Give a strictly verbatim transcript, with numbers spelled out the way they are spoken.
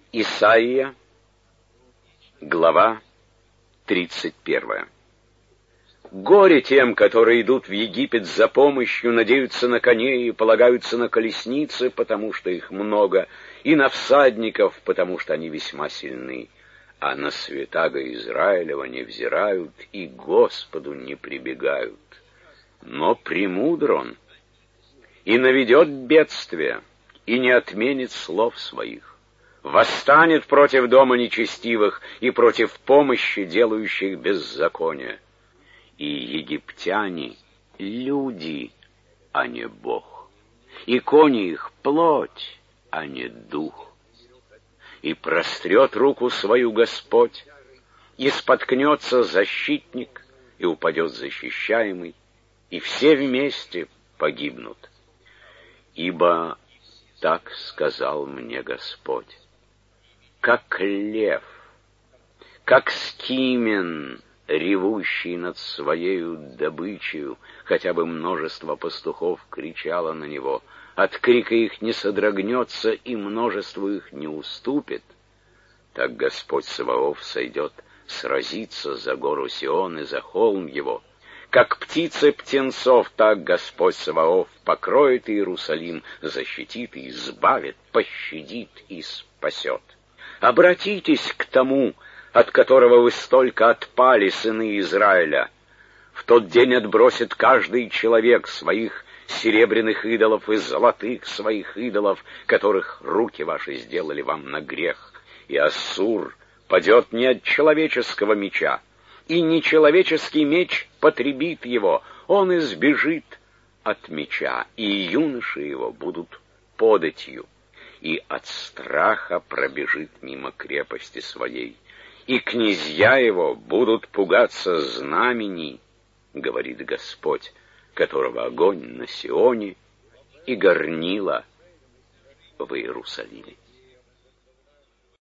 Исайя, глава тридцать первая. Горе тем, которые идут в Египет за помощью, надеются на коней и полагаются на колесницы, потому что их много, и на всадников, потому что они весьма сильны, а на святаго Израилева не взирают и к Господу не прибегают. Но премудр он, и наведет бедствие, и не отменит слов своих. Восстанет против дома нечестивых и против помощи делающих беззаконие. И египтяне — люди, а не Бог, и кони их — плоть, а не дух. И прострет руку свою Господь, и споткнется защитник, и упадет защищаемый, и все вместе погибнут. Ибо так сказал мне Господь: как лев, как скимен, ревущий над своею добычею, хотя бы множество пастухов кричало на него, от крика их не содрогнется и множество их не уступит, так Господь Саваоф сойдет сразиться за гору Сион и за холм его. Как птицы птенцов, так Господь Саваоф покроет Иерусалим, защитит и избавит, пощадит и спасет. Обратитесь к тому, от которого вы столько отпали, сыны Израиля. В тот день отбросит каждый человек своих серебряных идолов и золотых своих идолов, которых руки ваши сделали вам на грех. И Ассур падет не от человеческого меча, и нечеловеческий меч потребит его, он избежит от меча, и юноши его будут податью, и от страха пробежит мимо крепости своей, и князья его будут пугаться знамений, говорит Господь, которого огонь на Сионе и горнило в Иерусалиме.